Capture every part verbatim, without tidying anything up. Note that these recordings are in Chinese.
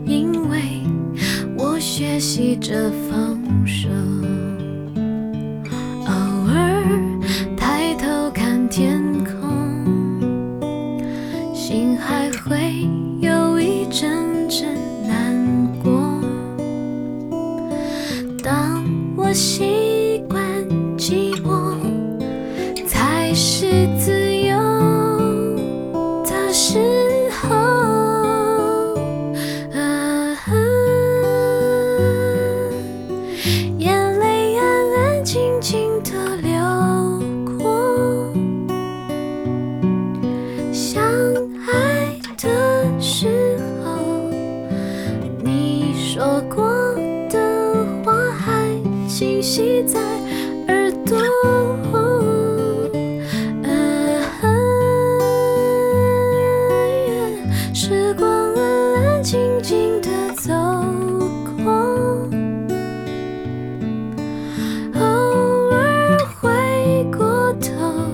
因为我学习着放手，偶尔抬头看天空，心还会有一阵阵难过。当我习惯寂寞才是自由的时候，啊啊，眼泪安安静静地流过。相爱的时候，你说过的话还清晰在耳朵。时光安安静静地走过，偶尔回过头，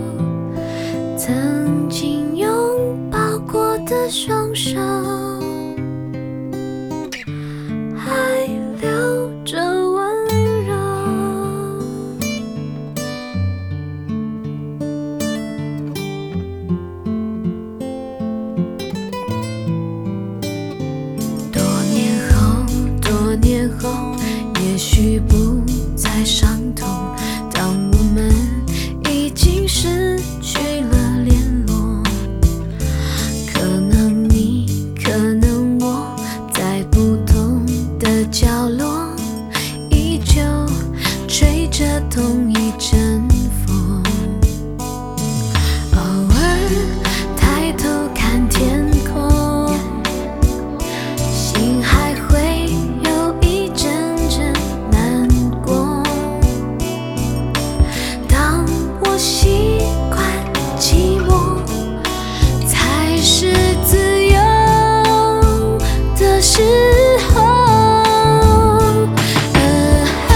曾经拥抱过的双手，还留着温柔。多年后，多年后，也许不再伤痛。当我们已经失去了联络，可能你，可能我，在不同的角落，依旧吹着同一阵风。偶尔抬头看天空，心还会有一阵阵难过。当我习惯寂寞才是自由的时候，啊啊，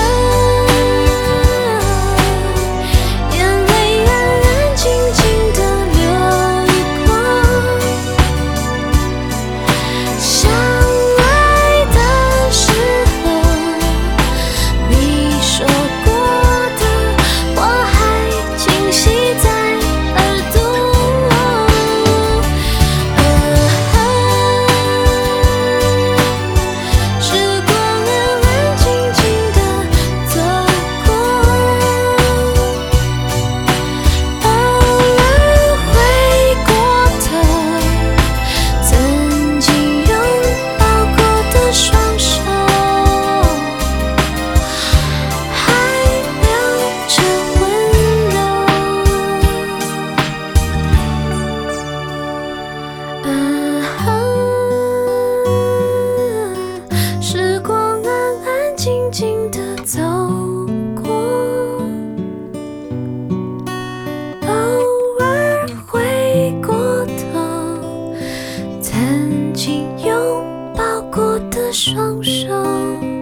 眼泪安安静静地流过。相爱的时候，你说过的话还清晰在耳朵。啊啊，时光安安静静地走过，偶尔回过头，曾经拥抱过的双手，还留着温柔。啊啊，时光安安静静地走过，偶尔回过头，曾经拥抱过的双手。